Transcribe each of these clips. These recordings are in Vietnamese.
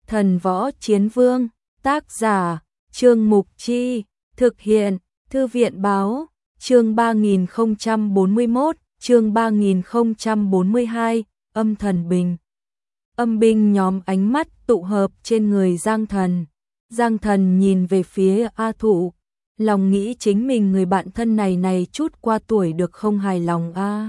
Thần Võ Chiến Vương, tác giả, Trương Mục Chi, thực hiện, Thư viện Báo, chương 3041, chương 3042, âm thần bình. Âm binh nhóm ánh mắt tụ hợp trên người Giang Thần. Giang Thần nhìn về phía A Thụ, lòng nghĩ chính mình người bạn thân này chút qua tuổi được không hài lòng a.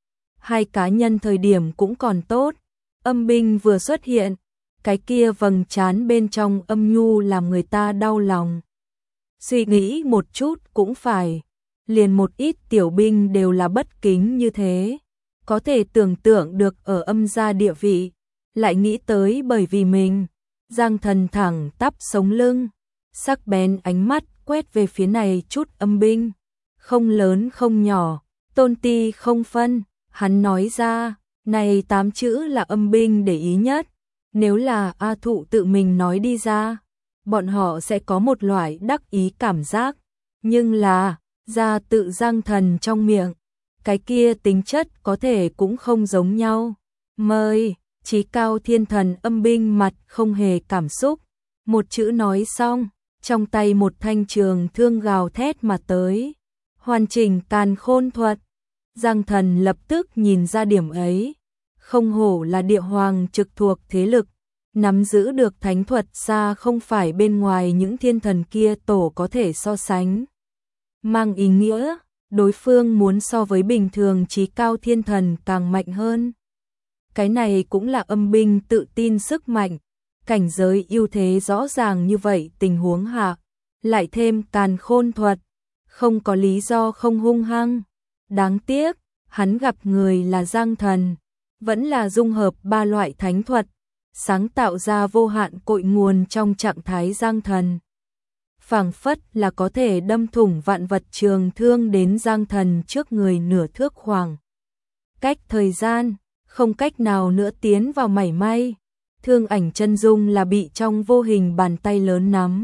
Hai cá nhân thời điểm cũng còn tốt, âm binh vừa xuất hiện, cái kia vầng trán bên trong âm nhu làm người ta đau lòng. Suy nghĩ một chút cũng phải, liền một ít tiểu binh đều là bất kính như thế, có thể tưởng tượng được ở âm gia địa vị, lại nghĩ tới bởi vì mình. Giang Thần thẳng tắp sống lưng, sắc bén ánh mắt quét về phía này chút âm binh, không lớn không nhỏ, tôn ti không phân, hắn nói ra, này 8 chữ là âm binh để ý nhất, nếu là A Thụ tự mình nói đi ra, bọn họ sẽ có một loại đắc ý cảm giác, nhưng là, ra tự Giang Thần trong miệng, cái kia tính chất có thể cũng không giống nhau. Mời, Chí Cao Thiên Thần âm binh mặt không hề cảm xúc, một chữ nói xong, trong tay một thanh trường thương gào thét mà tới, hoàn chỉnh càn khôn thuật. Giang Thần lập tức nhìn ra điểm ấy, không hổ là địa hoàng trực thuộc thế lực, nắm giữ được thánh thuật xa không phải bên ngoài những thiên thần kia tổ có thể so sánh. Mang ý nghĩa, đối phương muốn so với bình thường Chí Cao Thiên Thần càng mạnh hơn. Cái này cũng là âm binh tự tin sức mạnh, cảnh giới ưu thế rõ ràng như vậy tình huống hạ, lại thêm càn khôn thuật, không có lý do không hung hăng. Đáng tiếc, hắn gặp người là Giang Thần, vẫn là dung hợp ba loại thánh thuật, sáng tạo ra vô hạn cội nguồn trong trạng thái Giang Thần. Phảng phất là có thể đâm thủng vạn vật trường thương đến Giang Thần trước người nửa thước khoảng. Cách thời gian, không cách nào nữa tiến vào mảy may, thương ảnh chân dung là bị trong vô hình bàn tay lớn nắm.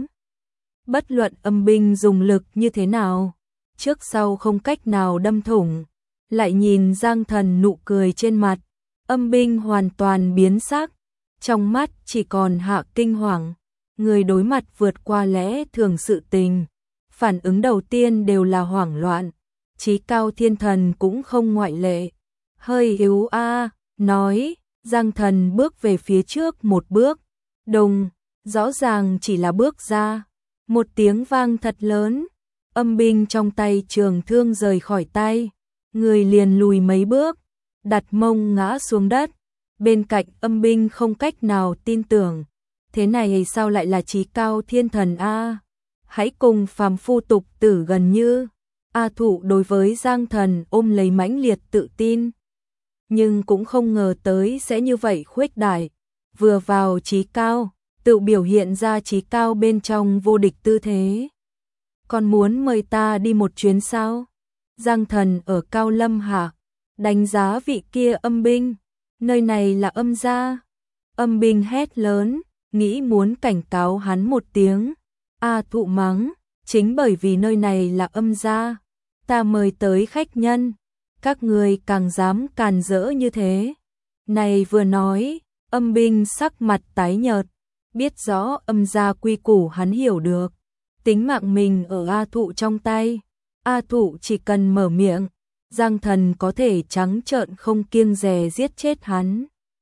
Bất luận âm binh dùng lực như thế nào, trước sau không cách nào đâm thủng, lại nhìn Giang Thần nụ cười trên mặt, âm binh hoàn toàn biến sắc, trong mắt chỉ còn hạ kinh hoàng, người đối mặt vượt qua lẽ thường sự tình, phản ứng đầu tiên đều là hoảng loạn, Chí Cao Thiên Thần cũng không ngoại lệ, hơi yếu a, nói, Giang Thần bước về phía trước một bước, đùng, rõ ràng chỉ là bước ra, một tiếng vang thật lớn, âm binh trong tay trường thương rời khỏi tay, người liền lùi mấy bước, đặt mông ngã xuống đất, bên cạnh âm binh không cách nào tin tưởng, thế này sao lại là Chí Cao Thiên Thần a? Hãy cùng phàm phu tục tử gần như. A Thụ đối với Giang Thần ôm lấy mãnh liệt tự tin, nhưng cũng không ngờ tới sẽ như vậy khuếch đại, vừa vào Chí Cao, tự biểu hiện ra Chí Cao bên trong vô địch tư thế. Còn muốn mời ta đi một chuyến sao? Giang Thần ở Cao Lâm hạ, đánh giá vị kia âm binh, nơi này là âm gia. Âm binh hét lớn, nghĩ muốn cảnh cáo hắn một tiếng. A Thụ mắng, chính bởi vì nơi này là âm gia, ta mời tới khách nhân, các người càng dám càn rỡ như thế. Này vừa nói, âm binh sắc mặt tái nhợt, biết rõ âm gia quy củ hắn hiểu được, tính mạng mình ở A Thụ trong tay, A Thụ chỉ cần mở miệng, Giang Thần có thể trắng trợn không kiêng dè giết chết hắn.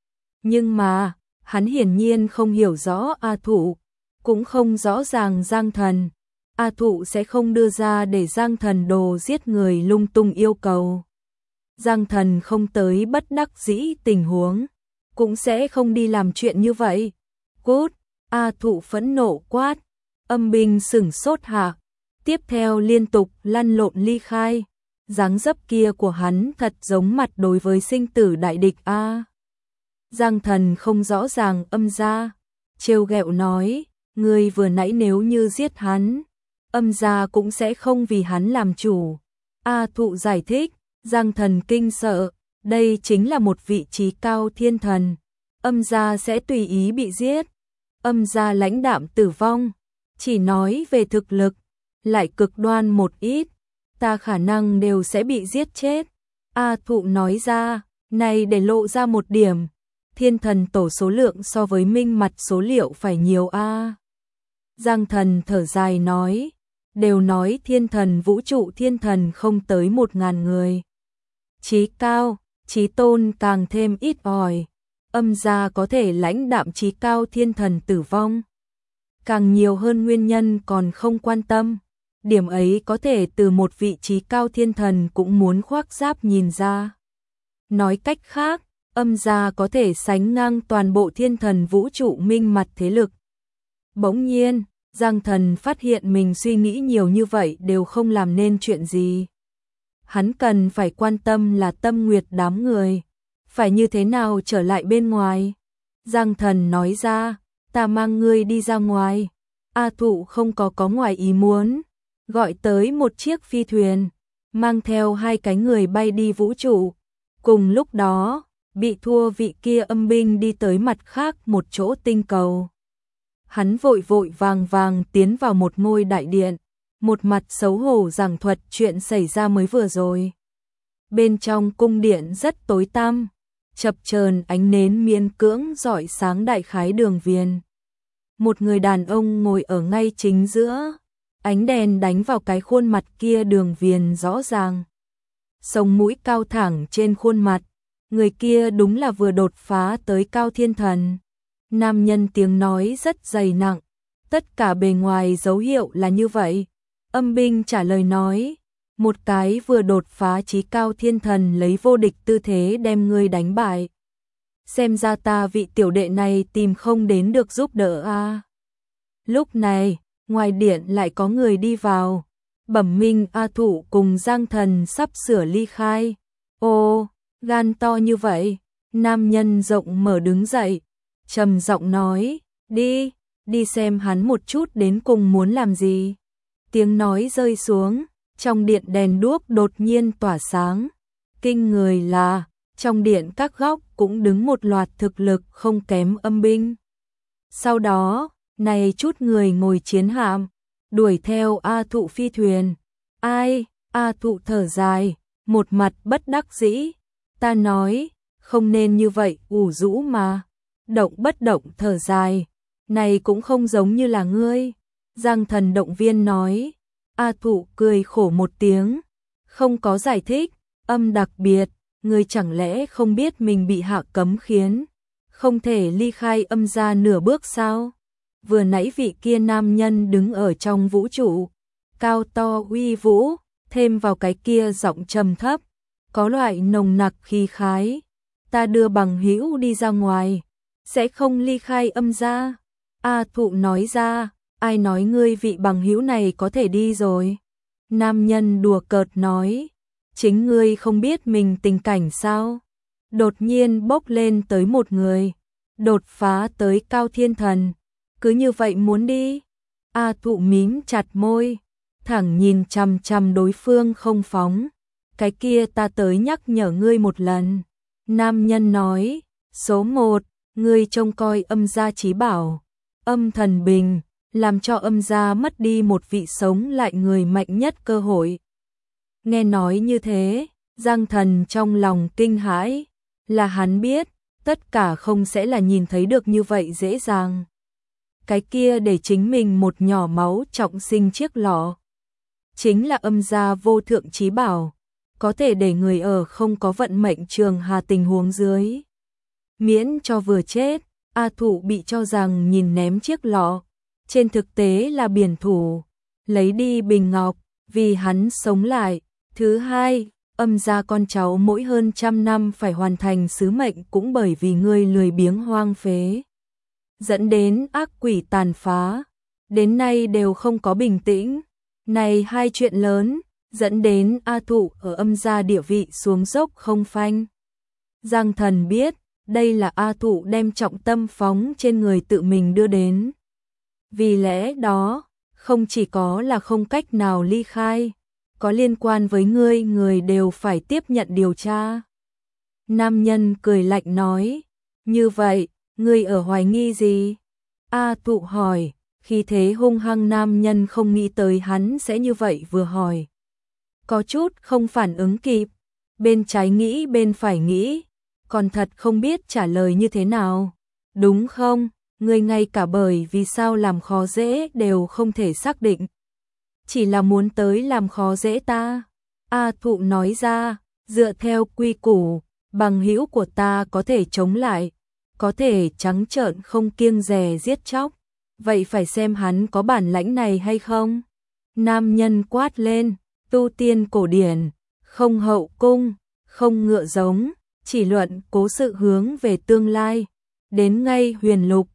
Nhưng mà, hắn hiển nhiên không hiểu rõ A Thụ, cũng không rõ ràng Giang Thần, A Thụ sẽ không đưa ra để Giang Thần đồ giết người lung tung yêu cầu. Giang Thần không tới bất đắc dĩ tình huống, cũng sẽ không đi làm chuyện như vậy. Cút, A Thụ phẫn nộ quát, âm binh sửng sốt hạ, tiếp theo liên tục lăn lộn ly khai, dáng dấp kia của hắn thật giống mặt đối với sinh tử đại địch a. Giang Thần không rõ ràng âm gia, trêu ghẹo nói, người vừa nãy nếu như giết hắn, âm gia cũng sẽ không vì hắn làm chủ. A Thụ giải thích, Giang Thần kinh sợ, đây chính là một vị Chí Cao Thiên Thần, âm gia sẽ tùy ý bị giết, âm gia lãnh đạm tử vong, chỉ nói về thực lực, lại cực đoan một ít, ta khả năng đều sẽ bị giết chết. A Thụ nói ra, này để lộ ra một điểm, thiên thần tổ số lượng so với minh mặt số liệu phải nhiều a. Giang Thần thở dài nói, đều nói thiên thần vũ trụ thiên thần không tới 1000 người. Chí cao, chí tôn càng thêm ít ỏi, âm gia có thể lãnh đạm chí cao thiên thần tử vong. Càng nhiều hơn nguyên nhân còn không quan tâm, điểm ấy có thể từ một vị trí cao thiên thần cũng muốn khoác giáp nhìn ra. Nói cách khác, âm gia có thể sánh ngang toàn bộ thiên thần vũ trụ minh mặt thế lực. Bỗng nhiên, Giang Thần phát hiện mình suy nghĩ nhiều như vậy đều không làm nên chuyện gì. Hắn cần phải quan tâm là Tâm Nguyệt đám người, phải như thế nào trở lại bên ngoài. Giang Thần nói ra, ta mang ngươi đi ra ngoài. A Thụ không có ngoài ý muốn, gọi tới một chiếc phi thuyền, mang theo 2 cái người bay đi vũ trụ. Cùng lúc đó, bị thua vị kia âm binh đi tới mặt khác một chỗ tinh cầu. Hắn vội vàng tiến vào một ngôi đại điện, một mặt xấu hổ giảng thuật chuyện xảy ra mới vừa rồi. Bên trong cung điện rất tối tăm, chập chờn ánh nến miễn cưỡng rọi sáng đại khái đường viền. Một người đàn ông ngồi ở ngay chính giữa, ánh đèn đánh vào cái khuôn mặt kia đường viền rõ ràng. Sống mũi cao thẳng trên khuôn mặt, người kia đúng là vừa đột phá tới cao thiên thần. Nam nhân tiếng nói rất dày nặng, tất cả bề ngoài dấu hiệu là như vậy. Âm binh trả lời nói, một cái vừa đột phá chí cao thiên thần lấy vô địch tư thế đem ngươi đánh bại. Xem ra ta vị tiểu đệ này tìm không đến được giúp đỡ a. Lúc này, ngoài điện lại có người đi vào. Bẩm Minh A Thụ cùng Giang Thần sắp sửa ly khai. Ô, gan to như vậy. Nam nhân rộng mở đứng dậy, trầm giọng nói, đi xem hắn một chút đến cùng muốn làm gì. Tiếng nói rơi xuống, trong điện đèn đuốc đột nhiên tỏa sáng. Kinh người là, trong điện các góc cũng đứng một loạt thực lực không kém âm binh. Sau đó, này chút người ngồi chiến hạm, đuổi theo A Thụ phi thuyền. Ai? A Thụ thở dài, một mặt bất đắc dĩ. Ta nói, không nên như vậy ủ rũ mà. Động bất động thở dài, này cũng không giống như là ngươi. Giang Thần động viên nói. A Thụ cười khổ một tiếng, không có giải thích. Âm đặc biệt, ngươi chẳng lẽ không biết mình bị hạ cấm khiến không thể ly khai âm gia nửa bước sao? Vừa nãy vị kia nam nhân đứng ở trong vũ trụ, cao to uy vũ, thêm vào cái kia giọng trầm thấp, có loại nồng nặc khí khái. Ta đưa bằng hữu đi ra ngoài, sẽ không ly khai âm gia. A Thụ nói ra, ai nói ngươi vị bằng hữu này có thể đi rồi? Nam nhân đùa cợt nói, chính ngươi không biết mình tình cảnh sao? Đột nhiên bốc lên tới một người, đột phá tới cao thiên thần, cứ như vậy muốn đi? A Thụ mím chặt môi, thẳng nhìn chằm chằm đối phương không phóng. Cái kia ta tới nhắc nhở ngươi một lần. Nam nhân nói, số 1, ngươi trông coi âm gia chí bảo, âm thần bình, làm cho âm gia mất đi một vị sống lại người mạnh nhất cơ hội. Nghe nói như thế, Giang Thần trong lòng kinh hãi, là hắn biết, tất cả không sẽ là nhìn thấy được như vậy dễ dàng. Cái kia để chính mình một nhỏ máu trọng sinh chiếc lọ, chính là âm gia vô thượng chí bảo, có thể để người ở không có vận mệnh trường hà tình huống dưới. Miễn cho vừa chết, A Thụ bị cho rằng nhìn ném chiếc lọ, trên thực tế là biển thủ, lấy đi bình ngọc, vì hắn sống lại. Thứ hai, âm gia con cháu mỗi hơn 100 năm phải hoàn thành sứ mệnh cũng bởi vì ngươi lười biếng hoang phế, dẫn đến ác quỷ tàn phá, đến nay đều không có bình tĩnh. Này hai chuyện lớn, dẫn đến A Thụ ở âm gia địa vị xuống dốc không phanh. Giang Thần biết, đây là A Thụ đem trọng tâm phóng trên người tự mình đưa đến. Vì lẽ đó, không chỉ có là không cách nào ly khai, có liên quan với ngươi người đều phải tiếp nhận điều tra. Nam nhân cười lạnh nói, như vậy, ngươi ở hoài nghi gì? A Thụ hỏi, khi thế hung hăng nam nhân không nghĩ tới hắn sẽ như vậy vừa hỏi. Có chút không phản ứng kịp, bên trái nghĩ bên phải nghĩ, còn thật không biết trả lời như thế nào. Đúng không? Ngươi ngay cả bởi vì sao làm khó dễ đều không thể xác định. Chỉ là muốn tới làm khó dễ ta. A Thụ nói ra, dựa theo quy củ, bằng hữu của ta có thể chống lại, có thể trắng trợn không kiêng dè giết chóc. Vậy phải xem hắn có bản lãnh này hay không? Nam nhân quát lên, tu tiên cổ điển, không hậu cung, không ngựa giống, chỉ luận cố sự hướng về tương lai. Đến ngay huyền lục,